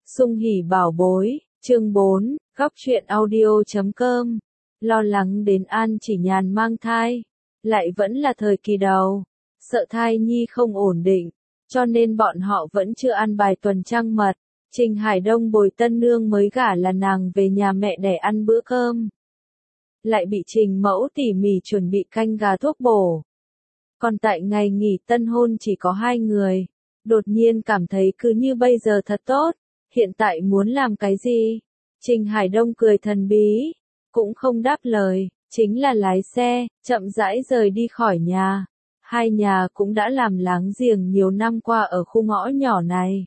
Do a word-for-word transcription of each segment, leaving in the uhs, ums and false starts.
Sung hỉ bảo bối, chương bốn, góc truyện audio chấm com. Lo lắng đến An Chỉ Nhàn mang thai, lại vẫn là thời kỳ đầu, sợ thai nhi không ổn định, cho nên bọn họ vẫn chưa ăn bài tuần trăng mật. Trình Hải Đông bồi tân nương mới gả là nàng về nhà mẹ để ăn bữa cơm, lại bị Trình Mẫu tỉ mỉ chuẩn bị canh gà thuốc bổ. Còn tại ngày nghỉ tân hôn chỉ có hai người, đột nhiên cảm thấy cứ như bây giờ thật tốt, hiện tại muốn làm cái gì? Trình Hải Đông cười thần bí, cũng không đáp lời, chính là lái xe, chậm rãi rời đi khỏi nhà. Hai nhà cũng đã làm láng giềng nhiều năm qua ở khu ngõ nhỏ này.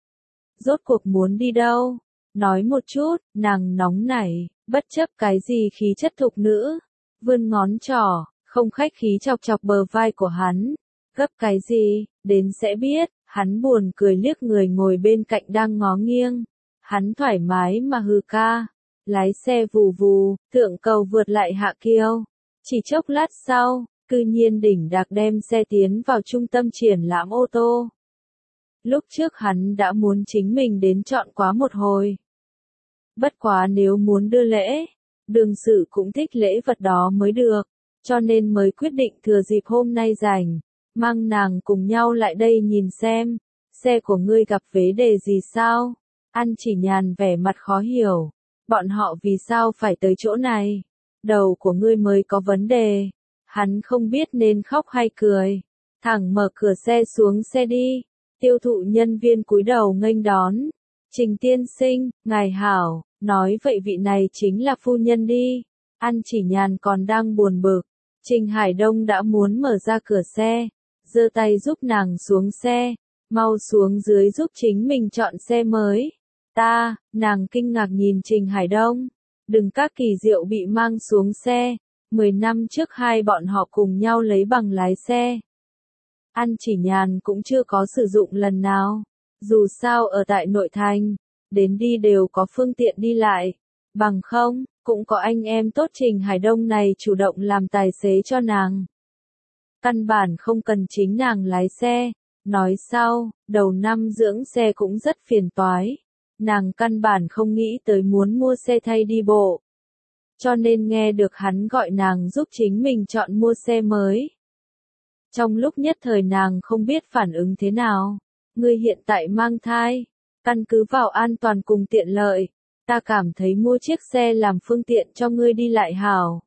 Rốt cuộc muốn đi đâu? Nói một chút, nàng nóng nảy, bất chấp cái gì khí chất thục nữ, vươn ngón trỏ, không khách khí chọc chọc bờ vai của hắn. Gấp cái gì, đến sẽ biết. Hắn buồn cười liếc người ngồi bên cạnh đang ngó nghiêng. Hắn thoải mái mà hừ ca. Lái xe vù vù, thượng cầu vượt lại hạ kiêu. Chỉ chốc lát sau, cư nhiên đỉnh đạc đem xe tiến vào trung tâm triển lãm ô tô. Lúc trước hắn đã muốn chính mình đến chọn quá một hồi. Bất quá nếu muốn đưa lễ, đường sự cũng thích lễ vật đó mới được, cho nên mới quyết định thừa dịp hôm nay rảnh, mang nàng cùng nhau lại đây nhìn xem, xe của ngươi gặp vế đề gì sao? An Chỉ Nhàn vẻ mặt khó hiểu, bọn họ vì sao phải tới chỗ này? Đầu của ngươi mới có vấn đề. Hắn không biết nên khóc hay cười, thẳng mở cửa xe xuống xe đi. Tiêu thụ nhân viên cúi đầu nghênh đón. Trình tiên sinh, ngài hảo, nói vậy vị này chính là phu nhân đi. An Chỉ Nhàn còn đang buồn bực, Trình Hải Đông đã muốn mở ra cửa xe, giơ tay giúp nàng xuống xe, mau xuống dưới giúp chính mình chọn xe mới. Ta, nàng kinh ngạc nhìn Trình Hải Đông, đừng các kỳ diệu bị mang xuống xe, mười năm trước hai bọn họ cùng nhau lấy bằng lái xe. An Chỉ Nhàn cũng chưa có sử dụng lần nào, dù sao ở tại nội thành, đến đi đều có phương tiện đi lại, bằng không, cũng có anh em tốt Trình Hải Đông này chủ động làm tài xế cho nàng. Căn bản không cần chính nàng lái xe, nói sau, đầu năm dưỡng xe cũng rất phiền toái, nàng căn bản không nghĩ tới muốn mua xe thay đi bộ. Cho nên nghe được hắn gọi nàng giúp chính mình chọn mua xe mới. Trong lúc nhất thời nàng không biết phản ứng thế nào, ngươi hiện tại mang thai, căn cứ vào an toàn cùng tiện lợi, ta cảm thấy mua chiếc xe làm phương tiện cho ngươi đi lại hảo.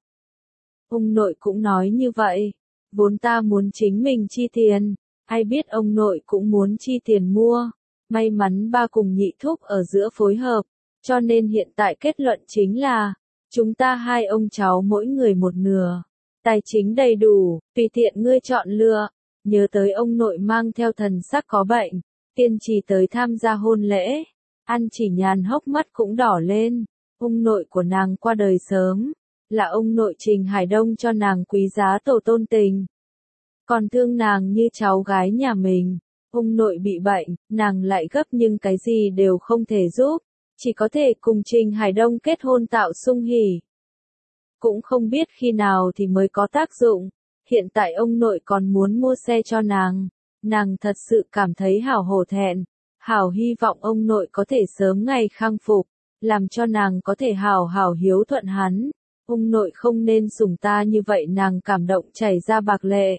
Ông nội cũng nói như vậy. Vốn ta muốn chính mình chi tiền, ai biết ông nội cũng muốn chi tiền mua. May mắn ba cùng nhị thúc ở giữa phối hợp, cho nên hiện tại kết luận chính là, chúng ta hai ông cháu mỗi người một nửa. Tài chính đầy đủ, tùy tiện ngươi chọn lựa. Nhớ tới ông nội mang theo thần sắc có bệnh, kiên trì tới tham gia hôn lễ. An Chỉ Nhàn hốc mắt cũng đỏ lên. Ông nội của nàng qua đời sớm, là ông nội Trình Hải Đông cho nàng quý giá tổ tôn tình. Còn thương nàng như cháu gái nhà mình. Ông nội bị bệnh, nàng lại gấp nhưng cái gì đều không thể giúp, chỉ có thể cùng Trình Hải Đông kết hôn tạo sung hỉ. Cũng không biết khi nào thì mới có tác dụng, hiện tại ông nội còn muốn mua xe cho nàng, nàng thật sự cảm thấy hảo hổ thẹn, hảo hy vọng ông nội có thể sớm ngày khang phục, làm cho nàng có thể hảo hảo hiếu thuận hắn. Ông nội không nên sủng ta như vậy, nàng cảm động chảy ra bạc lệ.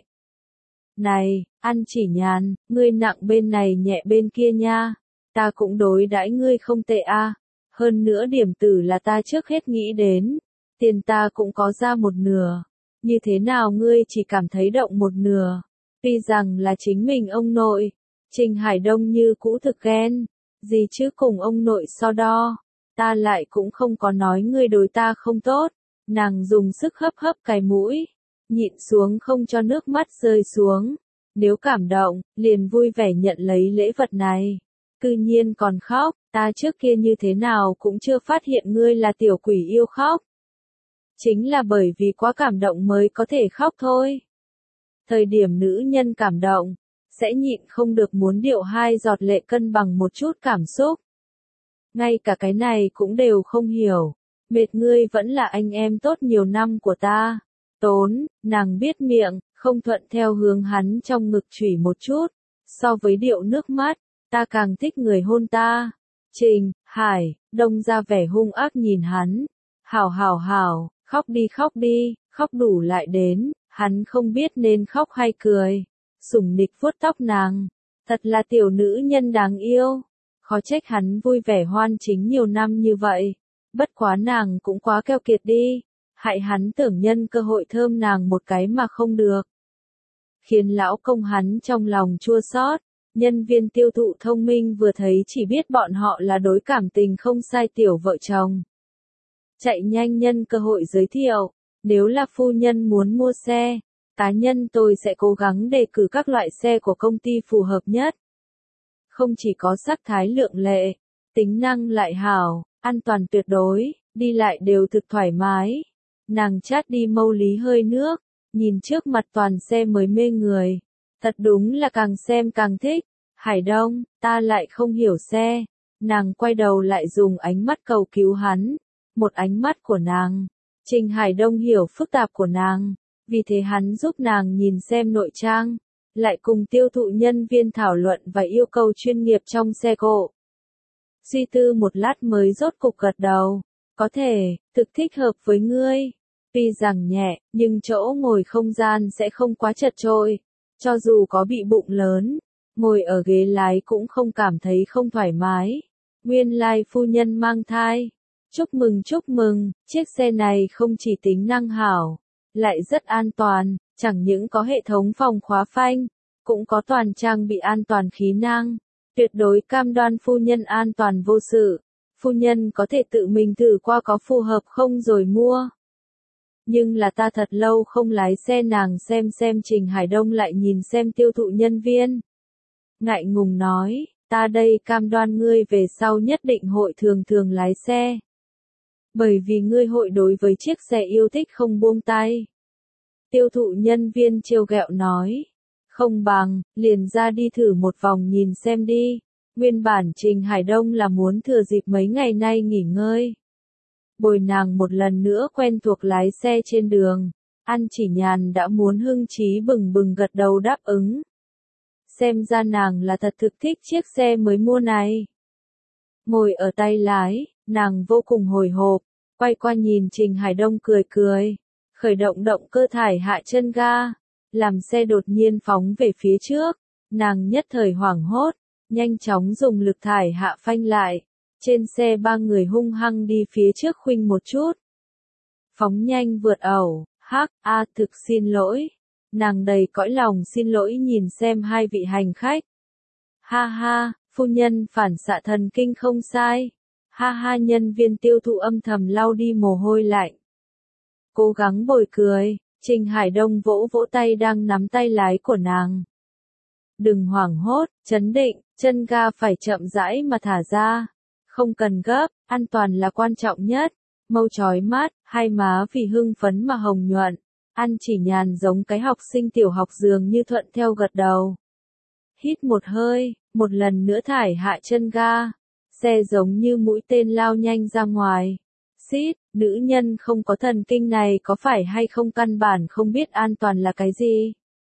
Này, An Chỉ Nhàn, ngươi nặng bên này nhẹ bên kia nha, ta cũng đối đãi ngươi không tệ a. Hơn nữa điểm tử là ta trước hết nghĩ đến, tiền ta cũng có ra một nửa, như thế nào ngươi chỉ cảm thấy động một nửa, tuy rằng là chính mình ông nội. Trình Hải Đông như cũ thực ghen, gì chứ cùng ông nội so đo, ta lại cũng không có nói ngươi đối ta không tốt. Nàng dùng sức hấp hấp cái mũi, nhịn xuống không cho nước mắt rơi xuống. Nếu cảm động, liền vui vẻ nhận lấy lễ vật này. Cư nhiên còn khóc, ta trước kia như thế nào cũng chưa phát hiện ngươi là tiểu quỷ yêu khóc. Chính là bởi vì quá cảm động mới có thể khóc thôi. Thời điểm nữ nhân cảm động, sẽ nhịn không được muốn điệu hai giọt lệ cân bằng một chút cảm xúc. Ngay cả cái này cũng đều không hiểu. Mệt ngươi vẫn là anh em tốt nhiều năm của ta. Tốn, nàng biết miệng, không thuận theo hướng hắn trong ngực chủy một chút. So với điệu nước mắt, ta càng thích người hôn ta. Trình, Hải, Đông ra vẻ hung ác nhìn hắn. Hảo hảo hảo, khóc đi khóc đi, khóc đủ lại đến, hắn không biết nên khóc hay cười. Sủng nịch vuốt tóc nàng, thật là tiểu nữ nhân đáng yêu. Khó trách hắn vui vẻ hoan chính nhiều năm như vậy. Bất quá nàng cũng quá keo kiệt đi, hại hắn tưởng nhân cơ hội thơm nàng một cái mà không được. Khiến lão công hắn trong lòng chua xót. Nhân viên tiêu thụ thông minh vừa thấy chỉ biết bọn họ là đối cảm tình không sai tiểu vợ chồng. Chạy nhanh nhân cơ hội giới thiệu, nếu là phu nhân muốn mua xe, cá nhân tôi sẽ cố gắng đề cử các loại xe của công ty phù hợp nhất. Không chỉ có sắc thái lượng lệ, tính năng lại hảo, an toàn tuyệt đối, đi lại đều thực thoải mái. Nàng chát đi mâu lý hơi nước, nhìn trước mặt toàn xe mới mê người. Thật đúng là càng xem càng thích. Hải Đông, ta lại không hiểu xe. Nàng quay đầu lại dùng ánh mắt cầu cứu hắn. Một ánh mắt của nàng. Trình Hải Đông hiểu phức tạp của nàng. Vì thế hắn giúp nàng nhìn xem nội trang. Lại cùng tiêu thụ nhân viên thảo luận và yêu cầu chuyên nghiệp trong xe cộ. Suy tư một lát mới rốt cục gật đầu. Có thể, thực thích hợp với ngươi. Tuy rằng nhẹ, nhưng chỗ ngồi không gian sẽ không quá chật chội. Cho dù có bị bụng lớn, ngồi ở ghế lái cũng không cảm thấy không thoải mái. Nguyên lai phu nhân mang thai. Chúc mừng chúc mừng, chiếc xe này không chỉ tính năng hảo, lại rất an toàn, chẳng những có hệ thống phòng khóa phanh, cũng có toàn trang bị an toàn khí năng. Tuyệt đối cam đoan phu nhân an toàn vô sự. Phu nhân có thể tự mình thử qua có phù hợp không rồi mua. Nhưng là ta thật lâu không lái xe nàng xem xem Trình Hải Đông lại nhìn xem tiêu thụ nhân viên. Ngại ngùng nói, ta đây cam đoan ngươi về sau nhất định hội thường thường lái xe. Bởi vì ngươi hội đối với chiếc xe yêu thích không buông tay. Tiêu thụ nhân viên trêu ghẹo nói, không bằng, liền ra đi thử một vòng nhìn xem đi. Nguyên bản Trình Hải Đông là muốn thừa dịp mấy ngày nay nghỉ ngơi. Bồi nàng một lần nữa quen thuộc lái xe trên đường, An Chỉ Nhàn đã muốn hưng trí bừng bừng gật đầu đáp ứng. Xem ra nàng là thật thực thích chiếc xe mới mua này. Ngồi ở tay lái, nàng vô cùng hồi hộp, quay qua nhìn Trình Hải Đông cười cười, khởi động động cơ thải hạ chân ga, làm xe đột nhiên phóng về phía trước, nàng nhất thời hoảng hốt, nhanh chóng dùng lực thải hạ phanh lại. Trên xe ba người hung hăng đi phía trước khuỳnh một chút. Phóng nhanh vượt ẩu, hắc, a thực xin lỗi. Nàng đầy cõi lòng xin lỗi nhìn xem hai vị hành khách. Ha ha, phu nhân phản xạ thần kinh không sai. Ha ha nhân viên tiêu thụ âm thầm lau đi mồ hôi lạnh. Cố gắng bồi cười, Trình Hải Đông vỗ vỗ tay đang nắm tay lái của nàng. Đừng hoảng hốt, chấn định, chân ga phải chậm rãi mà thả ra. Không cần gấp, an toàn là quan trọng nhất. Mâu chói mắt, hai má vì hưng phấn mà hồng nhuận. An Chỉ Nhàn giống cái học sinh tiểu học dường như thuận theo gật đầu. Hít một hơi, một lần nữa thải hạ chân ga. Xe giống như mũi tên lao nhanh ra ngoài. Xít, nữ nhân không có thần kinh này có phải hay không căn bản không biết an toàn là cái gì.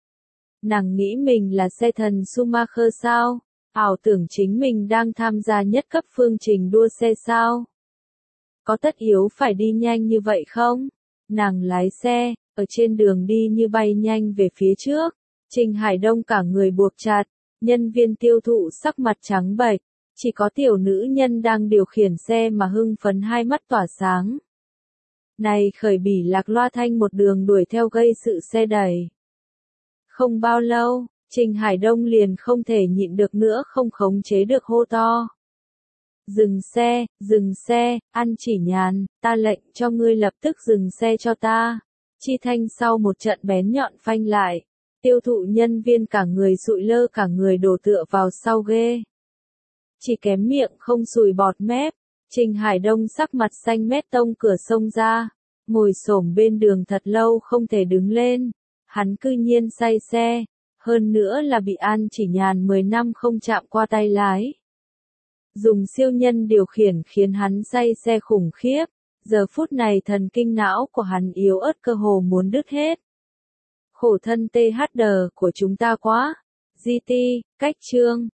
Nàng nghĩ mình là xe thần Schumacher sao? Ảo tưởng chính mình đang tham gia nhất cấp phương trình đua xe sao? Có tất yếu phải đi nhanh như vậy không? Nàng lái xe, ở trên đường đi như bay nhanh về phía trước. Trình Hải Đông cả người buộc chặt, nhân viên tiêu thụ sắc mặt trắng bệch, chỉ có tiểu nữ nhân đang điều khiển xe mà hưng phấn hai mắt tỏa sáng. Này khởi bỉ lạc loa thanh một đường đuổi theo gây sự xe đẩy. Không bao lâu, Trình Hải Đông liền không thể nhịn được nữa không khống chế được hô to. Dừng xe, dừng xe, An Chỉ Nhàn, ta lệnh cho ngươi lập tức dừng xe cho ta. Chi thanh sau một trận bén nhọn phanh lại, tiêu thụ nhân viên cả người sụi lơ cả người đổ tựa vào sau ghê. Chỉ kém miệng không sùi bọt mép, Trình Hải Đông sắc mặt xanh mét tông cửa sông ra, ngồi xổm bên đường thật lâu không thể đứng lên, hắn cư nhiên say xe. Hơn nữa là bị An Chỉ Nhàn mười năm không chạm qua tay lái. Dùng siêu nhân điều khiển khiến hắn say xe khủng khiếp, giờ phút này thần kinh não của hắn yếu ớt cơ hồ muốn đứt hết. Khổ thân tê hát đờ của chúng ta quá. giê tê, cách chương.